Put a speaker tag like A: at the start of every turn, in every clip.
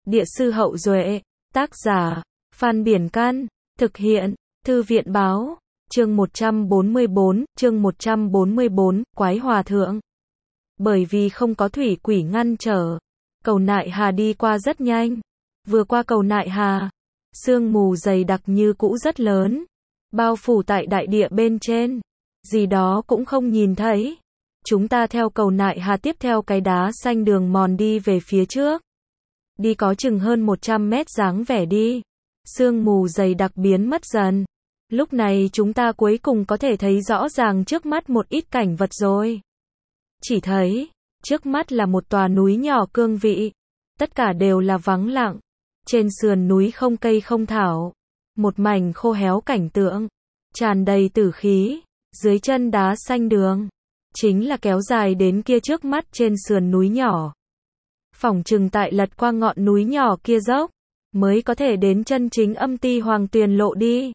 A: Địa sư Hậu Duệ, tác giả, Phan Biển Can, thực hiện, Thư viện Báo, chương 144, Quái Hòa Thượng. Bởi vì không có thủy quỷ ngăn trở, cầu Nại Hà đi qua rất nhanh. Vừa qua cầu Nại Hà, sương mù dày đặc như cũ rất lớn, bao phủ tại đại địa bên trên, gì đó cũng không nhìn thấy. Chúng ta theo cầu Nại Hà tiếp theo cái đá xanh đường mòn đi về phía trước. Đi có chừng hơn 100 mét dáng vẻ đi. Sương mù dày đặc biến mất dần. Lúc này chúng ta cuối cùng có thể thấy rõ ràng trước mắt một ít cảnh vật rồi. Chỉ thấy, trước mắt là một tòa núi nhỏ cương vị. Tất cả đều là vắng lặng. Trên sườn núi không cây không thảo. Một mảnh khô héo cảnh tượng. Tràn đầy tử khí. Dưới chân đá xanh đường. Chính là kéo dài đến kia trước mắt trên sườn núi nhỏ. Phỏng chừng tại lật qua ngọn núi nhỏ kia dốc, mới có thể đến chân chính âm ti hoàng tuyền lộ đi.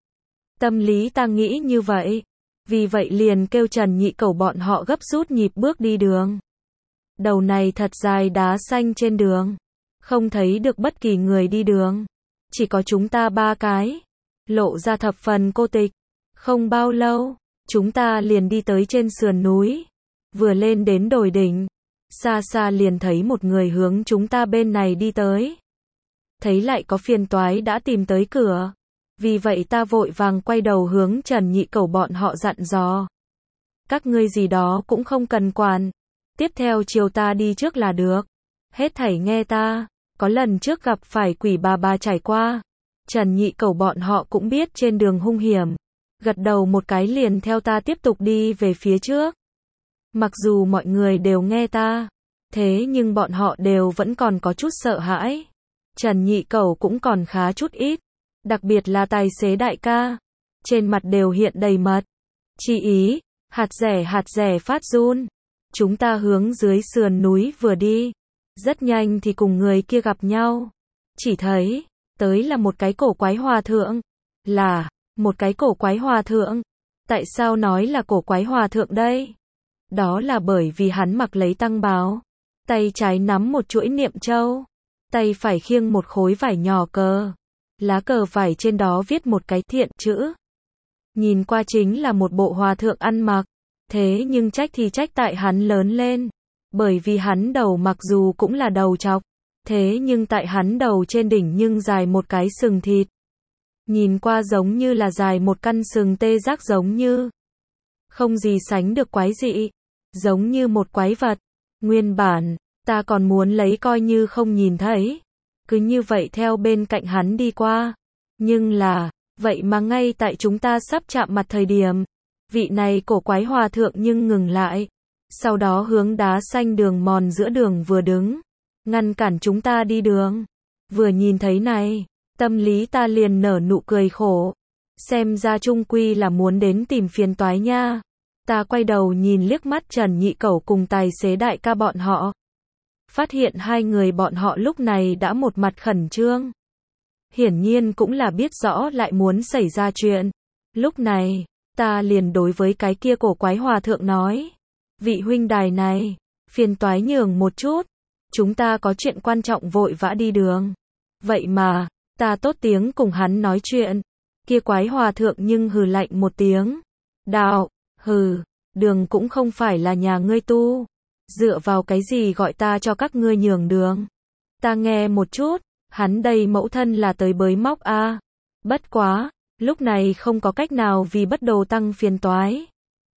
A: Tâm lý ta nghĩ như vậy. Vì vậy liền kêu Trần Nhị Cẩu bọn họ gấp rút nhịp bước đi đường. Đầu này thật dài đá xanh trên đường. Không thấy được bất kỳ người đi đường. Chỉ có chúng ta ba cái. Lộ ra thập phần cô tịch. Không bao lâu, chúng ta liền đi tới trên sườn núi. Vừa lên đến đồi đỉnh, xa xa liền thấy một người hướng chúng ta bên này đi tới. Thấy lại có phiền toái đã tìm tới cửa. Vì vậy ta vội vàng quay đầu hướng Trần Nhị Cẩu bọn họ dặn dò. Các ngươi gì đó cũng không cần quản. Tiếp theo chiều ta đi trước là được. Hết thảy nghe ta. Có lần trước gặp phải quỷ bà trải qua. Trần Nhị Cẩu bọn họ cũng biết trên đường hung hiểm. Gật đầu một cái liền theo ta tiếp tục đi về phía trước. Mặc dù mọi người đều nghe ta, thế nhưng bọn họ đều vẫn còn có chút sợ hãi. Trần Nhị Cẩu cũng còn khá chút ít. Đặc biệt là tài xế đại ca. Trên mặt đều hiện đầy mật. Chi ý, hạt rẻ phát run. Chúng ta hướng dưới sườn núi vừa đi. Rất nhanh thì cùng người kia gặp nhau. Chỉ thấy, tới là một cái cổ quái hòa thượng. Là, một cái cổ quái hòa thượng. Tại sao nói là cổ quái hòa thượng đây? Đó là bởi vì hắn mặc lấy tăng bào. Tay trái nắm một chuỗi niệm châu. Tay phải khiêng một khối vải nhỏ cờ. Lá cờ vải trên đó viết một cái thiện chữ. Nhìn qua chính là một bộ hòa thượng ăn mặc. Thế nhưng trách thì trách tại hắn lớn lên. Bởi vì hắn đầu mặc dù cũng là đầu trọc. Thế nhưng tại hắn đầu trên đỉnh nhưng dài một cái sừng thịt. Nhìn qua giống như là dài một căn sừng tê giác giống như. Không gì sánh được quái dị. Giống như một quái vật. Nguyên bản, ta còn muốn lấy coi như không nhìn thấy. Cứ như vậy theo bên cạnh hắn đi qua. Nhưng là, vậy mà ngay tại chúng ta sắp chạm mặt thời điểm. Vị này cổ quái hòa thượng nhưng ngừng lại. Sau đó hướng đá xanh đường mòn giữa đường vừa đứng. Ngăn cản chúng ta đi đường. Vừa nhìn thấy này, tâm lý ta liền nở nụ cười khổ. Xem ra chung quy là muốn đến tìm phiền toái nha. Ta quay đầu nhìn liếc mắt Trần Nhị Cẩu cùng tài xế đại ca bọn họ. Phát hiện hai người bọn họ lúc này đã một mặt khẩn trương. Hiển nhiên cũng là biết rõ lại muốn xảy ra chuyện. Lúc này, ta liền đối với cái kia cổ quái hòa thượng nói. Vị huynh đài này, phiền toái nhường một chút. Chúng ta có chuyện quan trọng vội vã đi đường. Vậy mà, ta tốt tiếng cùng hắn nói chuyện. Kia quái hòa thượng nhưng hừ lạnh một tiếng. Đạo, hừ, đường cũng không phải là nhà ngươi tu. Dựa vào cái gì gọi ta cho các ngươi nhường đường. Ta nghe một chút, hắn đây mẫu thân là tới bới móc a. Bất quá, lúc này không có cách nào vì bất đồ tăng phiền toái.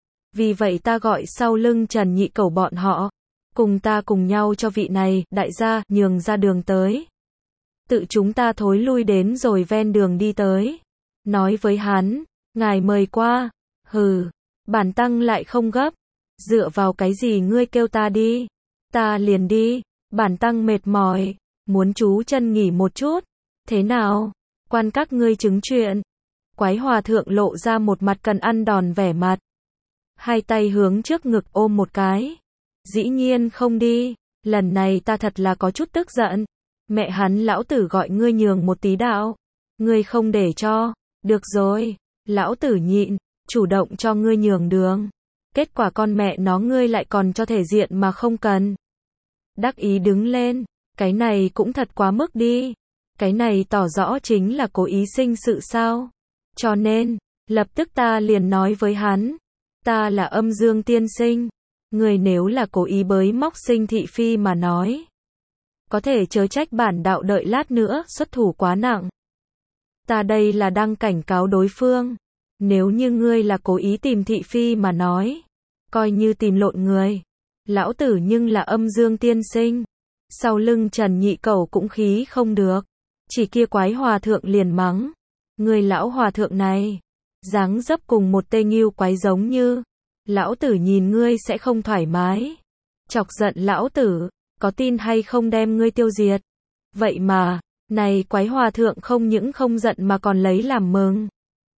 A: Vì vậy ta gọi sau lưng Trần Nhị Cẩu bọn họ. Cùng ta cùng nhau cho vị này, đại gia, nhường ra đường tới. Tự chúng ta thối lui đến rồi ven đường đi tới. Nói với hắn, ngài mời qua. Hừ, bản tăng lại không gấp. Dựa vào cái gì ngươi kêu ta đi? Ta liền đi, bản tăng mệt mỏi, muốn trú chân nghỉ một chút. Thế nào? Quan các ngươi chứng chuyện. Quái hòa thượng lộ ra một mặt cần ăn đòn vẻ mặt. Hai tay hướng trước ngực ôm một cái. Dĩ nhiên không đi, lần này ta thật là có chút tức giận. Mẹ hắn lão tử gọi ngươi nhường một tí đạo. Ngươi không để cho, được rồi, lão tử nhịn, chủ động cho ngươi nhường đường. Kết quả con mẹ nó ngươi lại còn cho thể diện mà không cần. Đắc ý đứng lên, Cái này cũng thật quá mức đi. Cái này tỏ rõ chính là cố ý sinh sự sao? Cho nên, lập tức ta liền nói với hắn, ta là Âm Dương tiên sinh, người nếu là cố ý bới móc Sinh thị phi mà nói, có thể chớ trách bản đạo đợi lát nữa xuất thủ quá nặng. Ta đây là đang cảnh cáo đối phương, nếu như ngươi là cố ý tìm thị phi mà nói, coi như tìm lộn người. Lão tử nhưng là Âm Dương tiên sinh. Sau lưng Trần Nhị Cẩu cũng khí không được. Chỉ kia Quái Hòa thượng liền mắng, người lão hòa thượng này, dáng dấp cùng một tên nghêu quái giống như, lão tử nhìn ngươi sẽ không thoải mái. Chọc giận lão tử, có tin hay không đem ngươi tiêu diệt. Vậy mà, này Quái Hòa thượng không những không giận mà còn lấy làm mừng.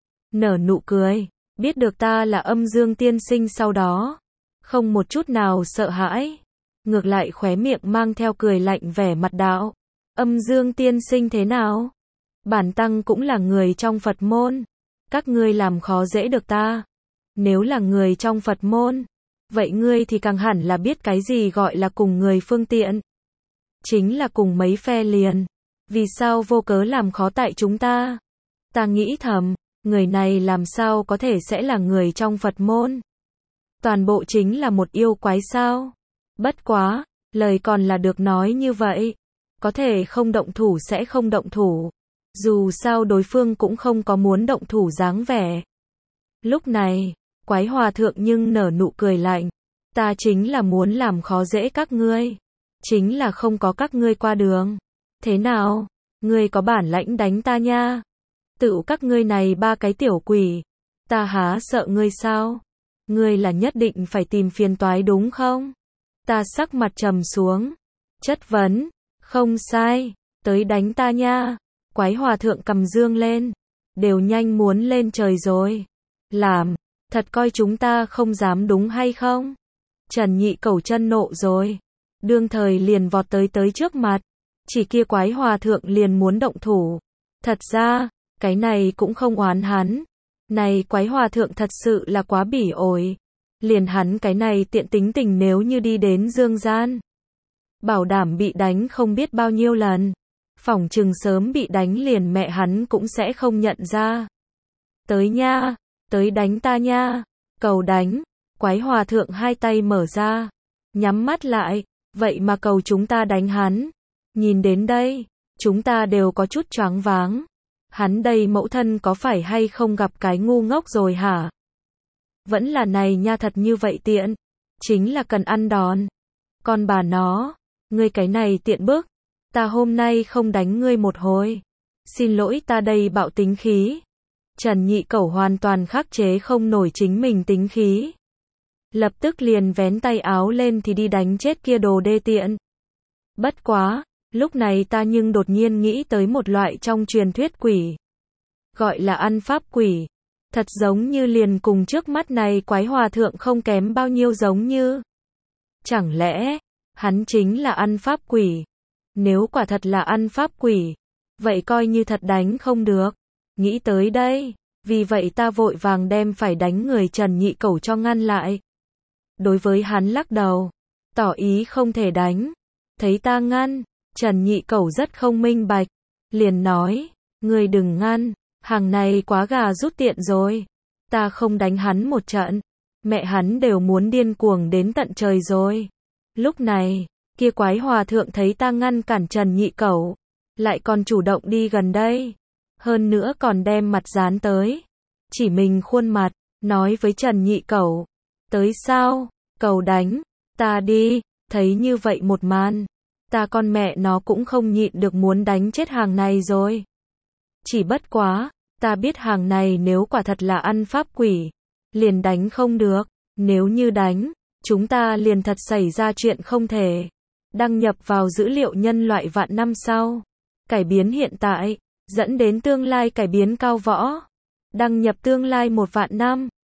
A: Nở nụ cười, biết được ta là Âm Dương tiên sinh sau đó, không một chút nào sợ hãi, ngược lại khóe miệng mang theo cười lạnh vẻ mặt đạo. Âm Dương tiên sinh thế nào? Bản tăng cũng là người trong Phật môn, các ngươi làm khó dễ được ta. Nếu là người trong Phật môn, vậy ngươi thì càng hẳn là biết cái gì gọi là cùng người phương tiện. Chính là cùng mấy phe liền. Vì sao vô cớ làm khó tại chúng ta? Ta nghĩ thầm, người này làm sao có thể sẽ là người trong Phật môn? Toàn bộ chính là một yêu quái sao? Bất quá, lời còn là được nói như vậy. Có thể không động thủ sẽ không động thủ. Dù sao đối phương cũng không có muốn động thủ dáng vẻ. Lúc này, Quái Hòa thượng nhưng nở nụ cười lạnh. Ta chính là muốn làm khó dễ các ngươi. Chính là không có các ngươi qua đường. Thế nào? Ngươi có bản lãnh đánh ta nha. Tự các ngươi này ba cái tiểu quỷ. Ta há sợ ngươi sao? Ngươi là nhất định phải tìm phiền toái đúng không? Ta sắc mặt trầm xuống. Chất vấn. Không sai. Tới đánh ta nha. Quái Hòa thượng cầm dương lên. Đều nhanh muốn lên trời rồi. Làm. Thật coi chúng ta không dám đúng hay không? Trần Nhị Cẩu chân nộ rồi. Đương thời liền vọt tới trước mặt. Chỉ kia Quái Hòa thượng liền muốn động thủ. Thật ra, cái này cũng không oán hắn. Này Quái Hòa thượng thật sự là quá bỉ ổi. Liền hắn cái này tiện tính tình nếu như đi đến dương gian, bảo đảm bị đánh không biết bao nhiêu lần. Phỏng chừng sớm bị đánh liền mẹ hắn cũng sẽ không nhận ra. Tới nha, tới đánh ta nha. Cầu đánh. Quái Hòa thượng hai tay mở ra, nhắm mắt lại. Vậy mà cầu chúng ta đánh hắn. Nhìn đến đây, chúng ta đều có chút choáng váng. Hắn đây mẫu thân có phải hay không gặp cái ngu ngốc rồi hả? Vẫn là này nha, thật như vậy tiện. Chính là cần ăn đòn. Con bà nó, ngươi cái này tiện bức. Ta hôm nay không đánh ngươi một hồi. Xin lỗi, ta đây bạo tính khí. Trần Nhị Cẩu hoàn toàn khắc chế không nổi chính mình tính khí. Lập tức liền vén tay áo lên thì đi đánh chết kia đồ đê tiện. Bất quá, lúc này ta nhưng đột nhiên nghĩ tới một loại trong truyền thuyết quỷ. Gọi là ăn pháp quỷ. Thật giống như liền cùng trước mắt này Quái Hòa thượng không kém bao nhiêu giống như. Chẳng lẽ, hắn chính là ăn pháp quỷ? Nếu quả thật là ăn pháp quỷ, vậy coi như thật đánh không được. Nghĩ tới đây, vì vậy ta vội vàng đem phải đánh người Trần Nhị Cẩu cho ngăn lại. Đối với hắn lắc đầu, tỏ ý không thể đánh. Thấy ta ngăn, Trần Nhị Cẩu rất không minh bạch, liền nói, ngươi đừng ngăn, hàng này quá gà rút tiện rồi. Ta không đánh hắn một trận, mẹ hắn đều muốn điên cuồng đến tận trời rồi. Lúc này, kia Quái Hòa thượng thấy ta ngăn cản Trần Nhị Cẩu, lại còn chủ động đi gần đây. Hơn nữa còn đem mặt dán tới. Chỉ mình khuôn mặt, nói với Trần Nhị Cẩu, tới sao, cầu đánh, ta đi. Thấy như vậy một màn, ta con mẹ nó cũng không nhịn được muốn đánh chết hàng này rồi. Chỉ bất quá, ta biết hàng này nếu quả thật là ăn pháp quỷ, liền đánh không được. Nếu như đánh, chúng ta liền thật xảy ra chuyện không thể. Đăng nhập vào dữ liệu nhân loại vạn năm sau. Cải biến hiện tại, dẫn đến tương lai cải biến cao võ. Đăng nhập tương lai 1 vạn năm.